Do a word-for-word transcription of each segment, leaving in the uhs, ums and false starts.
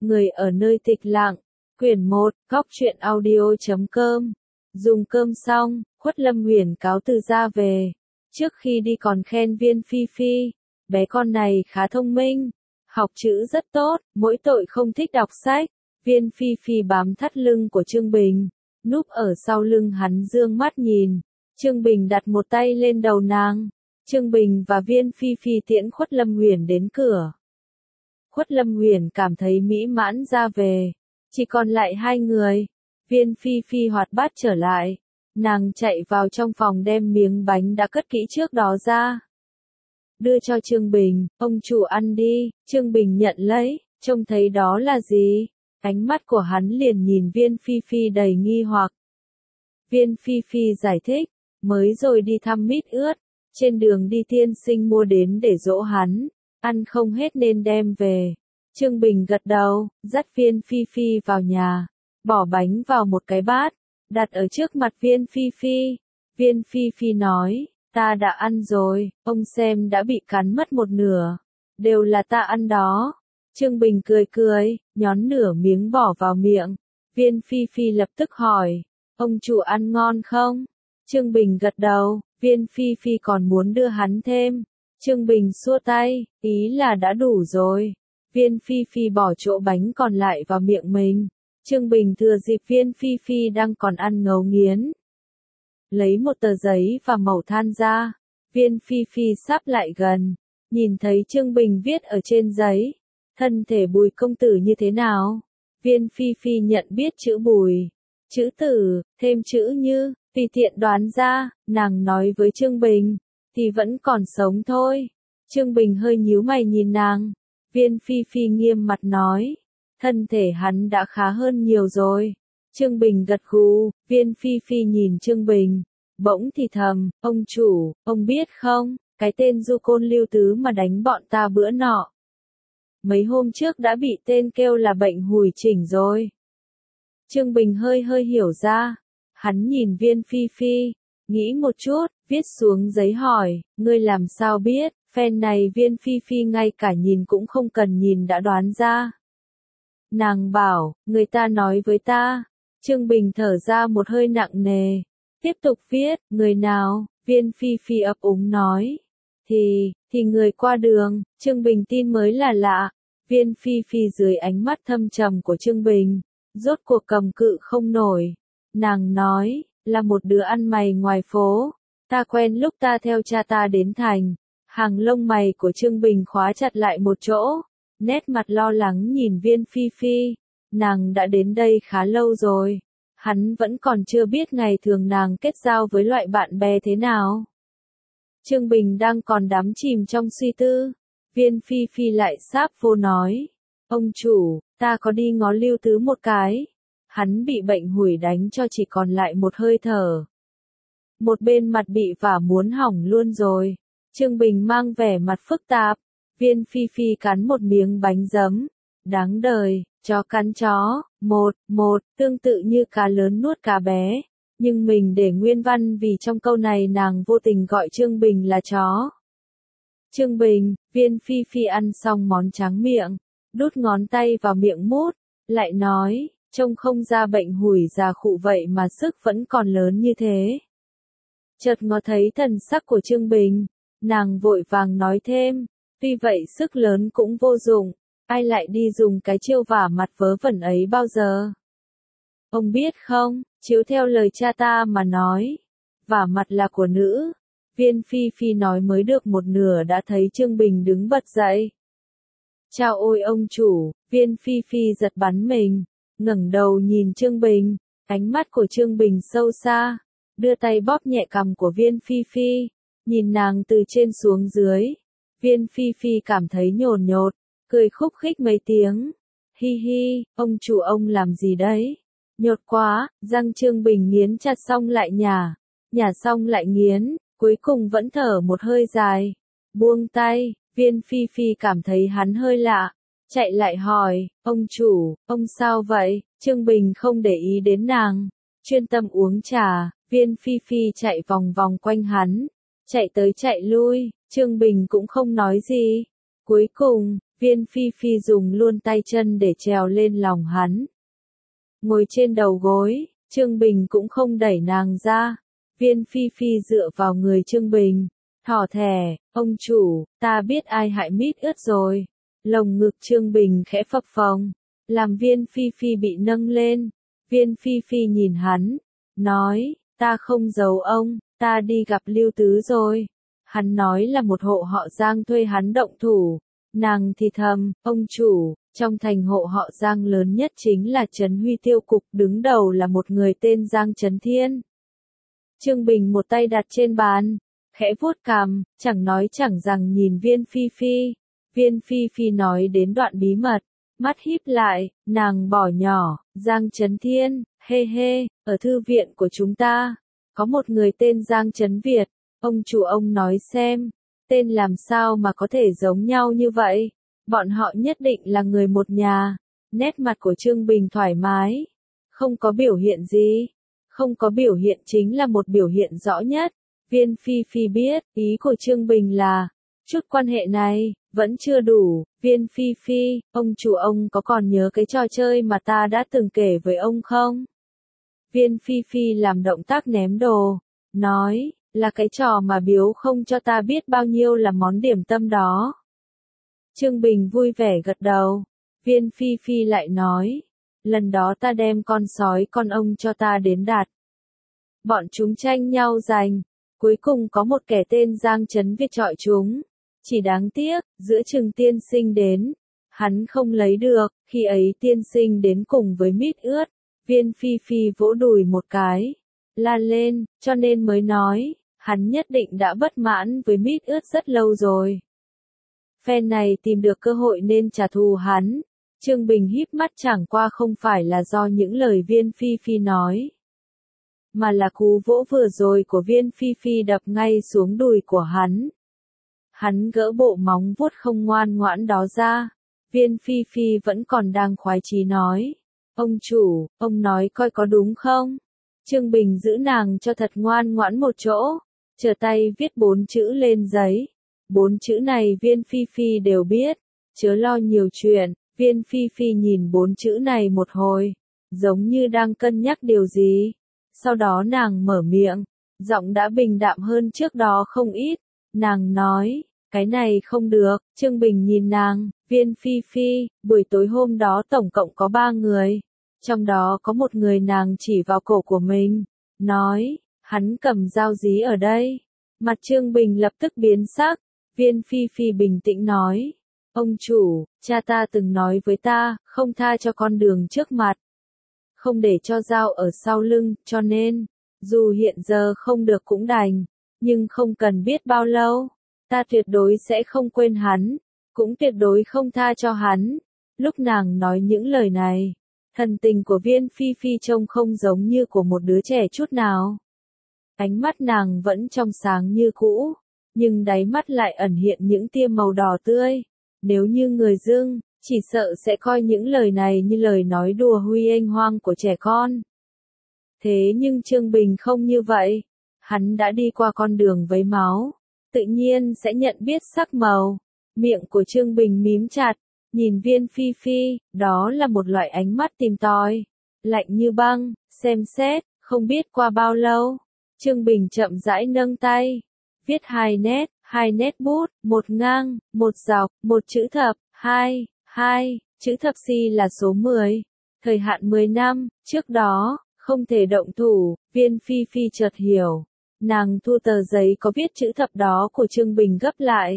Người ở nơi tịch lặng, quyển một, góc truyện audio chấm com. Dùng cơm xong, Khuất Lâm Huyền cáo từ ra về. Trước khi đi còn khen Viên Phi Phi, bé con này khá thông minh, học chữ rất tốt, mỗi tội không thích đọc sách. Viên Phi Phi bám thắt lưng của Trương Bình, núp ở sau lưng hắn dương mắt nhìn. Trương Bình đặt một tay lên đầu nàng. Trương Bình và Viên Phi Phi tiễn Khuất Lâm Huyền đến cửa. Khuất Lâm Huyền cảm thấy mỹ mãn ra về. Chỉ còn lại hai người. Viên Phi Phi hoạt bát trở lại. Nàng chạy vào trong phòng đem miếng bánh đã cất kỹ trước đó ra. Đưa cho Trương Bình, ông chủ ăn đi. Trương Bình nhận lấy, trông thấy đó là gì? Ánh mắt của hắn liền nhìn Viên Phi Phi đầy nghi hoặc. Viên Phi Phi giải thích, mới rồi đi thăm mít ướt. Trên đường đi tiên sinh mua đến để dỗ hắn, ăn không hết nên đem về. Trương Bình gật đầu, dắt Viên Phi Phi vào nhà, bỏ bánh vào một cái bát, đặt ở trước mặt Viên Phi Phi. Viên Phi Phi nói, ta đã ăn rồi, ông xem đã bị cắn mất một nửa, đều là ta ăn đó. Trương Bình cười cười, nhón nửa miếng bỏ vào miệng. Viên Phi Phi lập tức hỏi, ông chủ ăn ngon không? Trương Bình gật đầu. Viên Phi Phi còn muốn đưa hắn thêm. Trương Bình xua tay, ý là đã đủ rồi. Viên Phi Phi bỏ chỗ bánh còn lại vào miệng mình. Trương Bình thừa dịp Viên Phi Phi đang còn ăn ngấu nghiến. Lấy một tờ giấy và mẩu than ra. Viên Phi Phi sắp lại gần. Nhìn thấy Trương Bình viết ở trên giấy. Thân thể Bùi công tử như thế nào? Viên Phi Phi nhận biết chữ Bùi, chữ Tử, thêm chữ Như. Tùy tiện đoán ra, nàng nói với Trương Bình, thì vẫn còn sống thôi. Trương Bình hơi nhíu mày nhìn nàng. Viên Phi Phi nghiêm mặt nói, thân thể hắn đã khá hơn nhiều rồi. Trương Bình gật gù. Viên Phi Phi nhìn Trương Bình, bỗng thì thầm, ông chủ, ông biết không, cái tên Du Côn Lưu Tứ mà đánh bọn ta bữa nọ. Mấy hôm trước đã bị tên kêu là bệnh hủi chỉnh rồi. Trương Bình hơi hơi hiểu ra. Hắn nhìn Viên Phi Phi, nghĩ một chút, viết xuống giấy hỏi, ngươi làm sao biết? Phen này Viên Phi Phi ngay cả nhìn cũng không cần nhìn đã đoán ra. Nàng bảo, người ta nói với ta. Trương Bình thở ra một hơi nặng nề, tiếp tục viết, người nào? Viên Phi Phi ấp úng nói, thì, thì người qua đường. Trương Bình tin mới là lạ. Viên Phi Phi dưới ánh mắt thâm trầm của Trương Bình, rốt cuộc cầm cự không nổi. Nàng nói, là một đứa ăn mày ngoài phố. Ta quen lúc ta theo cha ta đến thành. Hàng lông mày của Trương Bình khóa chặt lại một chỗ. Nét mặt lo lắng nhìn Viên Phi Phi. Nàng đã đến đây khá lâu rồi. Hắn vẫn còn chưa biết ngày thường nàng kết giao với loại bạn bè thế nào. Trương Bình đang còn đắm chìm trong suy tư. Viên Phi Phi lại sáp vô nói. Ông chủ, ta có đi ngó Lưu Tứ một cái. Hắn bị bệnh hủi đánh cho chỉ còn lại một hơi thở. Một bên mặt bị vả muốn hỏng luôn rồi. Trương Bình mang vẻ mặt phức tạp. Viên Phi Phi cắn một miếng bánh giấm. Đáng đời, chó cắn chó, một, một, tương tự như cá lớn nuốt cá bé. Nhưng mình để nguyên văn vì trong câu này nàng vô tình gọi Trương Bình là chó. Trương Bình, Viên Phi Phi ăn xong món tráng miệng, đút ngón tay vào miệng mút, lại nói. Trông không ra bệnh hủi già khụ vậy mà sức vẫn còn lớn như thế. Chợt ngó thấy thần sắc của Trương Bình, nàng vội vàng nói thêm, tuy vậy sức lớn cũng vô dụng, ai lại đi dùng cái chiêu vả mặt vớ vẩn ấy bao giờ. Ông biết không, chiếu theo lời cha ta mà nói, vả mặt là của nữ. Viên Phi Phi nói mới được một nửa đã thấy Trương Bình đứng bật dậy. Chao ôi ông chủ, Viên Phi Phi giật bắn mình. Ngẩng đầu nhìn Trương Bình, ánh mắt của Trương Bình sâu xa, đưa tay bóp nhẹ cằm của Viên Phi Phi, nhìn nàng từ trên xuống dưới. Viên Phi Phi cảm thấy nhồn nhột, cười khúc khích mấy tiếng. Hi hi, ông chủ ông làm gì đấy? Nhột quá, răng Trương Bình nghiến chặt xong lại nhả, nhả xong lại nghiến, cuối cùng vẫn thở một hơi dài. Buông tay, Viên Phi Phi cảm thấy hắn hơi lạ. Chạy lại hỏi, ông chủ, ông sao vậy? Trương Bình không để ý đến nàng, chuyên tâm uống trà. Viên Phi Phi chạy vòng vòng quanh hắn, chạy tới chạy lui, Trương Bình cũng không nói gì. Cuối cùng, Viên Phi Phi dùng luôn tay chân để trèo lên lòng hắn. Ngồi trên đầu gối, Trương Bình cũng không đẩy nàng ra. Viên Phi Phi dựa vào người Trương Bình, thỏ thẻ, ông chủ, ta biết ai hại mít ướt rồi. Lồng ngực Trương Bình khẽ phập phồng, làm Viên Phi Phi bị nâng lên. Viên Phi Phi nhìn hắn, nói, ta không giấu ông, ta đi gặp Lưu Tứ rồi. Hắn nói là một hộ họ Giang thuê hắn động thủ. Nàng thì thầm, ông chủ, trong thành hộ họ Giang lớn nhất chính là Trấn Huy Tiêu Cục, đứng đầu là một người tên Giang Trấn Thiên. Trương Bình một tay đặt trên bàn, khẽ vuốt cằm, chẳng nói chẳng rằng nhìn Viên Phi Phi. Viên Phi Phi nói đến đoạn bí mật, mắt híp lại, nàng bỏ nhỏ, Giang Trấn Thiên, hê hê, ở thư viện của chúng ta, có một người tên Giang Trấn Việt, ông chủ ông nói xem, tên làm sao mà có thể giống nhau như vậy, bọn họ nhất định là người một nhà. Nét mặt của Trương Bình thoải mái, không có biểu hiện gì, không có biểu hiện chính là một biểu hiện rõ nhất. Viên Phi Phi biết, ý của Trương Bình là, chút quan hệ này, vẫn chưa đủ. Viên Phi Phi, ông chủ ông có còn nhớ cái trò chơi mà ta đã từng kể với ông không? Viên Phi Phi làm động tác ném đồ, nói, là cái trò mà biếu không cho ta biết bao nhiêu là món điểm tâm đó. Trương Bình vui vẻ gật đầu. Viên Phi Phi lại nói, lần đó ta đem con sói con ông cho ta đến đặt. Bọn chúng tranh nhau giành, cuối cùng có một kẻ tên Giang Trấn Việt chọi chúng. Chỉ đáng tiếc, giữa chừng tiên sinh đến, hắn không lấy được, khi ấy tiên sinh đến cùng với mít ướt. Viên Phi Phi vỗ đùi một cái, la lên, cho nên mới nói, hắn nhất định đã bất mãn với mít ướt rất lâu rồi. Phen này tìm được cơ hội nên trả thù hắn. Trương Bình híp mắt, chẳng qua không phải là do những lời Viên Phi Phi nói, mà là cú vỗ vừa rồi của Viên Phi Phi đập ngay xuống đùi của hắn. Hắn gỡ bộ móng vuốt không ngoan ngoãn đó ra. Viên Phi Phi vẫn còn đang khoái chí nói, ông chủ, ông nói coi có đúng không? Trương Bình giữ nàng cho thật ngoan ngoãn một chỗ, trở tay viết bốn chữ lên giấy. Bốn chữ này Viên Phi Phi đều biết, chớ lo nhiều chuyện. Viên Phi Phi nhìn bốn chữ này một hồi, giống như đang cân nhắc điều gì. Sau đó nàng mở miệng, giọng đã bình đạm hơn trước đó không ít. Nàng nói, cái này không được. Trương Bình nhìn nàng, Viên Phi Phi, buổi tối hôm đó tổng cộng có ba người. Trong đó có một người nàng chỉ vào cổ của mình, nói, hắn cầm dao dí ở đây. Mặt Trương Bình lập tức biến sắc. Viên Phi Phi bình tĩnh nói, ông chủ, cha ta từng nói với ta, không tha cho con đường trước mặt, không để cho dao ở sau lưng, cho nên, dù hiện giờ không được cũng đành, nhưng không cần biết bao lâu, ta tuyệt đối sẽ không quên hắn, cũng tuyệt đối không tha cho hắn. Lúc nàng nói những lời này, thần tình của Viên Phi Phi trông không giống như của một đứa trẻ chút nào. Ánh mắt nàng vẫn trong sáng như cũ, nhưng đáy mắt lại ẩn hiện những tia màu đỏ tươi. Nếu như người dưng, chỉ sợ sẽ coi những lời này như lời nói đùa huy anh hoang của trẻ con. Thế nhưng Trương Bình không như vậy. Hắn đã đi qua con đường với máu, tự nhiên sẽ nhận biết sắc màu. Miệng của Trương Bình mím chặt, nhìn Viên Phi Phi, đó là một loại ánh mắt tìm tòi, lạnh như băng, xem xét, không biết qua bao lâu. Trương Bình chậm rãi nâng tay, viết hai nét, hai nét bút, một ngang, một dọc, một chữ thập, hai, hai, chữ thập si là số mười, thời hạn mười năm, trước đó, không thể động thủ. Viên Phi Phi chợt hiểu, nàng thu tờ giấy có viết chữ thập đó của Trương Bình gấp lại.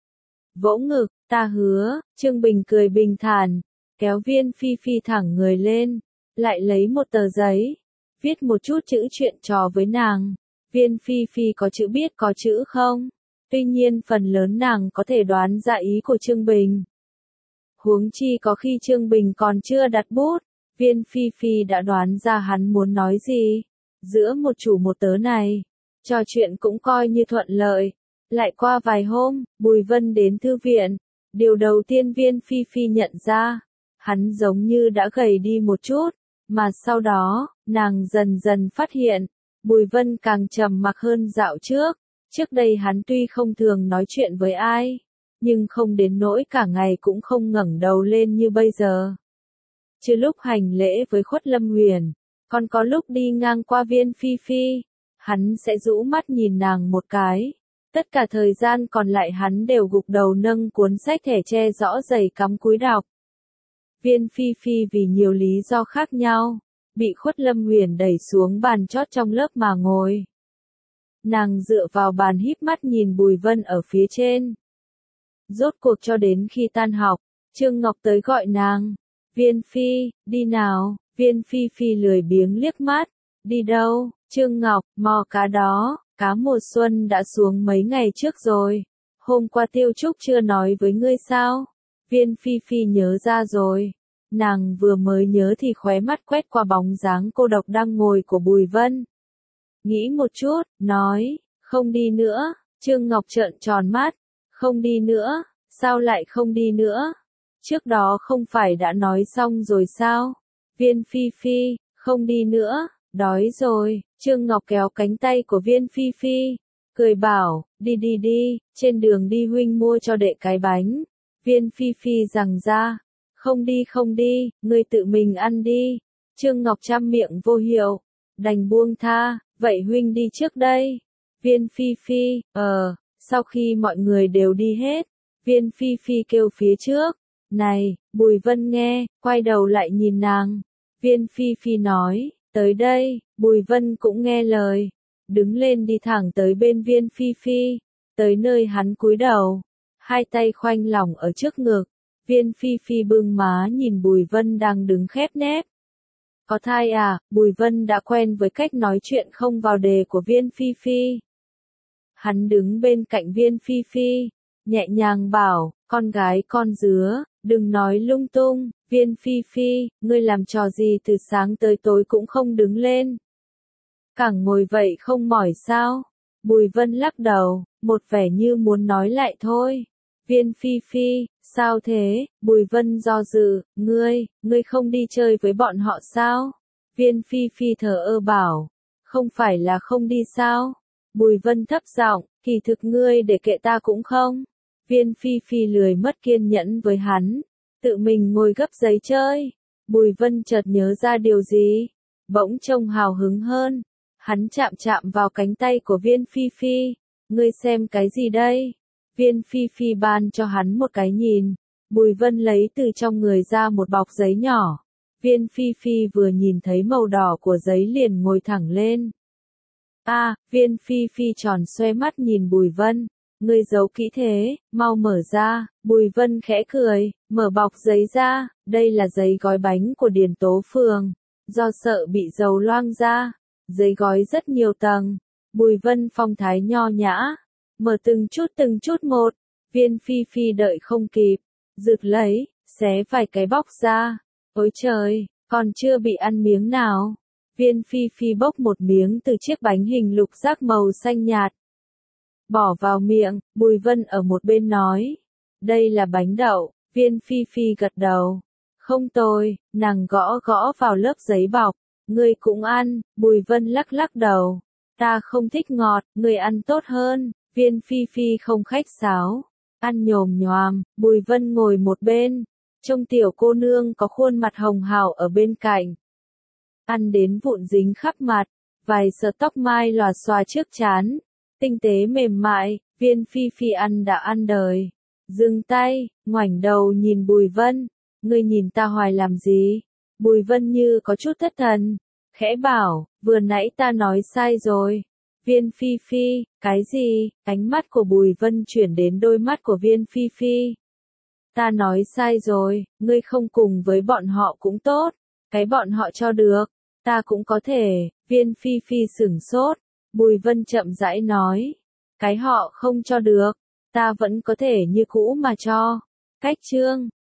Vỗ ngực, ta hứa. Trương Bình cười bình thản, kéo Viên Phi Phi thẳng người lên, lại lấy một tờ giấy, viết một chút chữ chuyện trò với nàng. Viên Phi Phi có chữ biết có chữ không, tuy nhiên phần lớn nàng có thể đoán ra ý của Trương Bình. Huống chi có khi Trương Bình còn chưa đặt bút, Viên Phi Phi đã đoán ra hắn muốn nói gì. Giữa một chủ một tớ này, trò chuyện cũng coi như thuận lợi. Lại qua vài hôm, Bùi Vân đến thư viện. Điều đầu tiên Viên Phi Phi nhận ra, hắn giống như đã gầy đi một chút, mà sau đó, nàng dần dần phát hiện, Bùi Vân càng trầm mặc hơn dạo trước. Trước đây hắn tuy không thường nói chuyện với ai, nhưng không đến nỗi cả ngày cũng không ngẩng đầu lên như bây giờ. Chứ lúc hành lễ với Khuất Lâm Huyền, còn có lúc đi ngang qua Viên Phi Phi, hắn sẽ rũ mắt nhìn nàng một cái. Tất cả thời gian còn lại hắn đều gục đầu nâng cuốn sách thẻ che rõ giày cắm cúi đọc. Viên Phi Phi vì nhiều lý do khác nhau, bị Khuất Lâm Huyền đẩy xuống bàn chót trong lớp mà ngồi. Nàng dựa vào bàn híp mắt nhìn Bùi Vân ở phía trên. Rốt cuộc cho đến khi tan học, Trương Ngọc tới gọi nàng. Viên Phi, đi nào. Viên Phi Phi lười biếng liếc mắt. Đi đâu? Trương Ngọc, mò cá đó. Cá mùa xuân đã xuống mấy ngày trước rồi. Hôm qua Tiêu Trúc chưa nói với ngươi sao? Viên Phi Phi nhớ ra rồi. Nàng vừa mới nhớ thì khóe mắt quét qua bóng dáng cô độc đang ngồi của Bùi Vân. Nghĩ một chút, nói, không đi nữa. Trương Ngọc trợn tròn mắt. Không đi nữa, sao lại không đi nữa? Trước đó không phải đã nói xong rồi sao? Viên Phi Phi, không đi nữa, đói rồi. Trương Ngọc kéo cánh tay của Viên Phi Phi, cười bảo, đi đi đi, trên đường đi huynh mua cho đệ cái bánh. Viên Phi Phi rằng ra, không đi không đi, ngươi tự mình ăn đi. Trương Ngọc trăm miệng vô hiệu, đành buông tha, vậy huynh đi trước đây. Viên Phi Phi, ờ, sau khi mọi người đều đi hết, Viên Phi Phi kêu phía trước, này, Bùi Vân nghe, quay đầu lại nhìn nàng. Viên Phi Phi nói, tới đây, Bùi Vân cũng nghe lời, đứng lên đi thẳng tới bên Viên Phi Phi, tới nơi hắn cúi đầu, hai tay khoanh lỏng ở trước ngực. Viên Phi Phi bưng má nhìn Bùi Vân đang đứng khép nép. Có thai à? Bùi Vân đã quen với cách nói chuyện không vào đề của Viên Phi Phi. Hắn đứng bên cạnh Viên Phi Phi, nhẹ nhàng bảo, con gái con dứa, đừng nói lung tung. Viên Phi Phi, ngươi làm trò gì từ sáng tới tối cũng không đứng lên. Càng ngồi vậy không mỏi sao? Bùi Vân lắc đầu, một vẻ như muốn nói lại thôi. Viên Phi Phi, sao thế? Bùi Vân do dự, ngươi, ngươi không đi chơi với bọn họ sao? Viên Phi Phi thở ơ bảo, không phải là không đi sao? Bùi Vân thấp giọng, kỳ thực ngươi để kệ ta cũng không. Viên Phi Phi lười mất kiên nhẫn với hắn, tự mình ngồi gấp giấy chơi. Bùi Vân chợt nhớ ra điều gì, bỗng trông hào hứng hơn. Hắn chạm chạm vào cánh tay của Viên Phi Phi, ngươi xem cái gì đây? Viên Phi Phi ban cho hắn một cái nhìn, Bùi Vân lấy từ trong người ra một bọc giấy nhỏ. Viên Phi Phi vừa nhìn thấy màu đỏ của giấy liền ngồi thẳng lên. A, à, Viên Phi Phi tròn xoe mắt nhìn Bùi Vân, ngươi giấu kỹ thế, mau mở ra. Bùi Vân khẽ cười, mở bọc giấy ra, đây là giấy gói bánh của Điền Tố Phường, do sợ bị dầu loang ra, giấy gói rất nhiều tầng. Bùi Vân phong thái nho nhã, mở từng chút từng chút một. Viên Phi Phi đợi không kịp, rực lấy, xé vài cái bóc ra. Ôi trời, còn chưa bị ăn miếng nào. Viên Phi Phi bốc một miếng từ chiếc bánh hình lục giác màu xanh nhạt, bỏ vào miệng. Bùi Vân ở một bên nói, đây là bánh đậu. Viên Phi Phi gật đầu, không tồi. Nàng gõ gõ vào lớp giấy bọc, ngươi cũng ăn. Bùi Vân lắc lắc đầu, ta không thích ngọt, ngươi ăn tốt hơn. Viên Phi Phi không khách sáo, ăn nhồm nhoàm. Bùi Vân ngồi một bên, trông tiểu cô nương có khuôn mặt hồng hào ở bên cạnh, ăn đến vụn dính khắp mặt, vài sợi tóc mai lòa xòa trước trán, tinh tế mềm mại. Viên Phi Phi ăn đã ăn đời, dừng tay, ngoảnh đầu nhìn Bùi Vân, ngươi nhìn ta hoài làm gì? Bùi Vân như có chút thất thần, khẽ bảo, vừa nãy ta nói sai rồi. Viên Phi Phi, cái gì? Ánh mắt của Bùi Vân chuyển đến đôi mắt của Viên Phi Phi. Ta nói sai rồi, ngươi không cùng với bọn họ cũng tốt, cái bọn họ cho được, ta cũng có thể. Viên Phi Phi sửng sốt, Bùi Vân chậm rãi nói, cái họ không cho được, ta vẫn có thể như cũ mà cho. Cách chương